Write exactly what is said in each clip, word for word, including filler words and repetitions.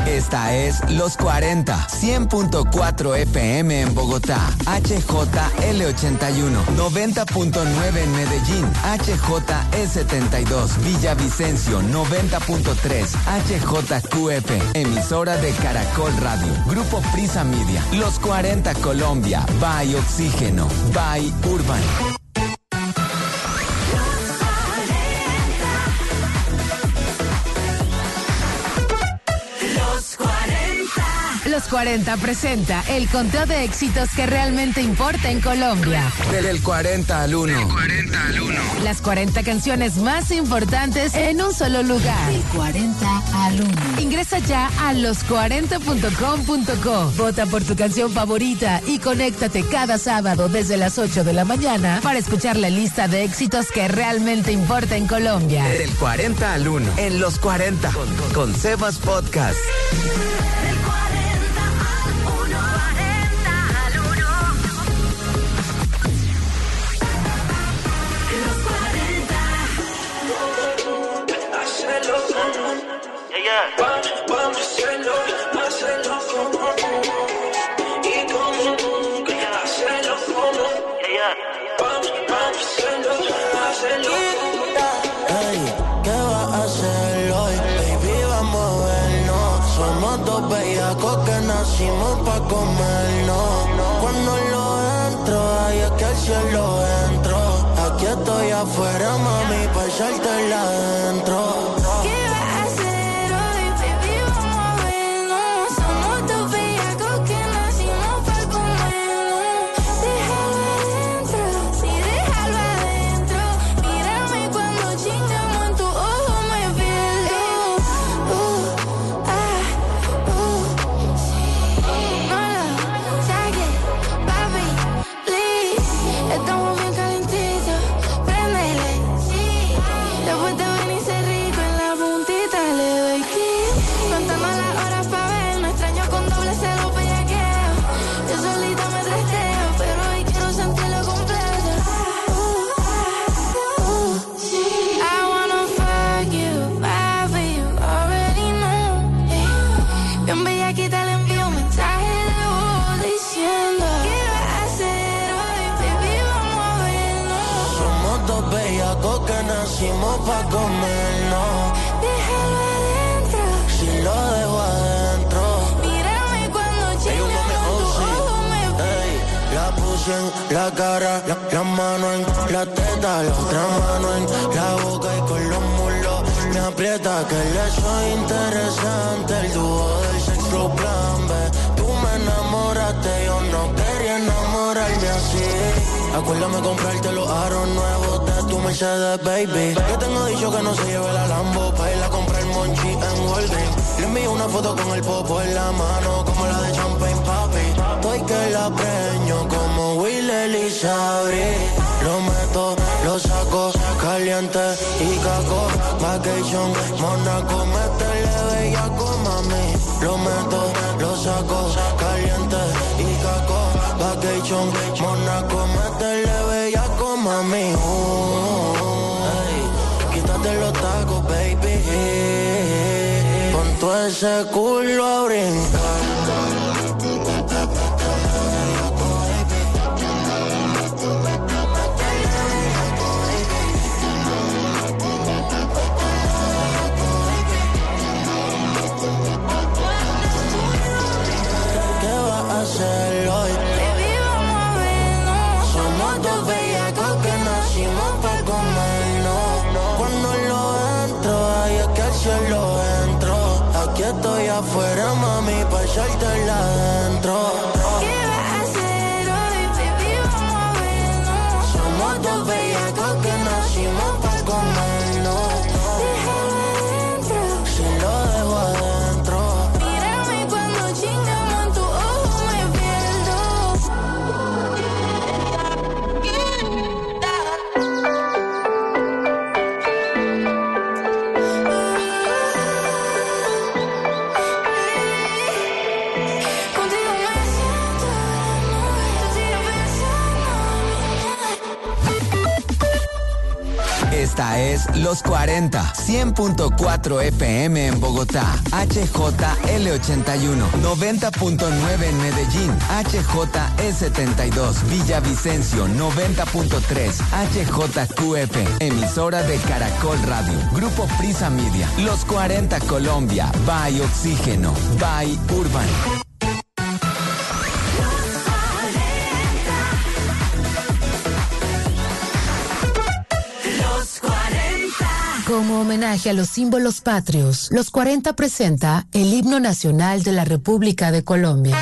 Esta es Los cuarenta, cien punto cuatro F M en Bogotá, H J L ochenta y uno, noventa punto nueve en Medellín, H J E setenta y dos, Villavicencio noventa punto tres, H J Q F, emisora de Caracol Radio, Grupo Prisa Media, Los cuarenta Colombia, by Oxígeno, by Urban. Los cuarenta presenta el conteo de éxitos que realmente importa en Colombia. Del cuarenta al uno. Del cuarenta al uno. Las cuarenta canciones más importantes en un solo lugar. Del cuarenta al uno. Ingresa ya a los cuarenta punto com punto co. Vota por tu canción favorita y conéctate cada sábado desde las ocho de la mañana para escuchar la lista de éxitos que realmente importa en Colombia. Del cuarenta al uno. En Los cuarenta. Con, con Sebas Podcast. Vamos a hacerlo, hacerlo como y como nunca, hacerlo como vamos, vamos a hacerlo, hacerlo como. Hey, ¿qué vas a hacer hoy? Baby, vamos a vernos. Somos dos bellacos que nacimos pa' comernos. Cuando lo entro, ay, es que el cielo entró. Aquí estoy afuera, mami, pa' echártela adentro. Nacimos pa' comernos. Déjalo adentro. Si lo dejo adentro. Mírame cuando chingue con tu ojo me ve. La puse en la cara, la, la mano en la teta, la otra mano en la boca y con los muslos me aprieta que le soy interesante. El dúo del sexo plan B. Tú me enamoraste, yo no quería enamorarme así. Acuérdame comprarte los aros nuevos de tu Mercedes, baby. Yo tengo dicho que no se lleve la Lambo pa' ir a comprar Monchi en Walgreens. Le envío una foto con el popo en la mano como la de Champagne Papi. Estoy que la preño como Will Elizabeth. Lo meto, lo saco, caliente y caco. Vacation, Monaco, métele bellaco, mami. Lo meto, lo saco, caliente y caco. Vacation, Monaco, métele bellaco, mami. Uh, hey, quítate los tacos, baby. Pon todo ese culo a brincar. Hoy. Baby, vamos a vernos. Somos dos bellacos que nacimos pa' comernos. Cuando lo entro, ay, es que el cielo entró. Aquí estoy afuera, mami, pa' echártela adentro. ¿Qué vas a hacer hoy? Baby, vamos a vernos. Somos dos bellacos que nacimos pa' comernos. Déjalo adentro. Si lo dejo adentro. Mírame cuando chingamos en tu ojo me pierdo. Esta es Los cuarenta, cien punto cuatro F M en Bogotá, H J L ochenta y uno, noventa punto nueve en Medellín, H J E setenta y dos, Villavicencio, noventa punto tres, H J Q F, emisora de Caracol Radio, Grupo Prisa Media, Los cuarenta Colombia, by Oxígeno, by Urban. Como homenaje a los símbolos patrios, Los cuarenta presenta el himno nacional de la República de Colombia.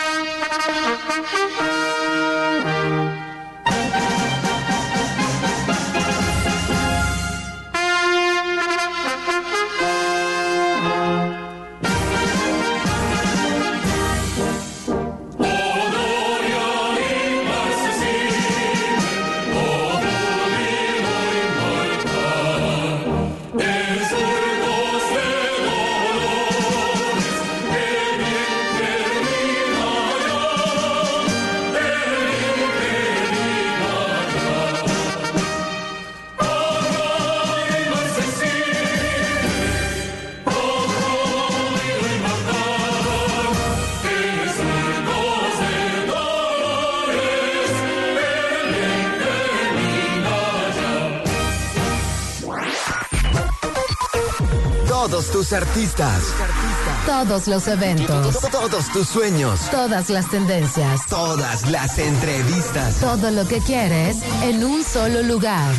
Todos tus artistas. Todos los eventos. Todos tus sueños. Todas las tendencias. Todas las entrevistas. Todo lo que quieres en un solo lugar.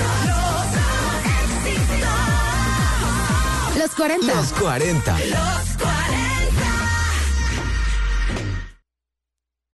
Los cuarenta. Los cuarenta. Los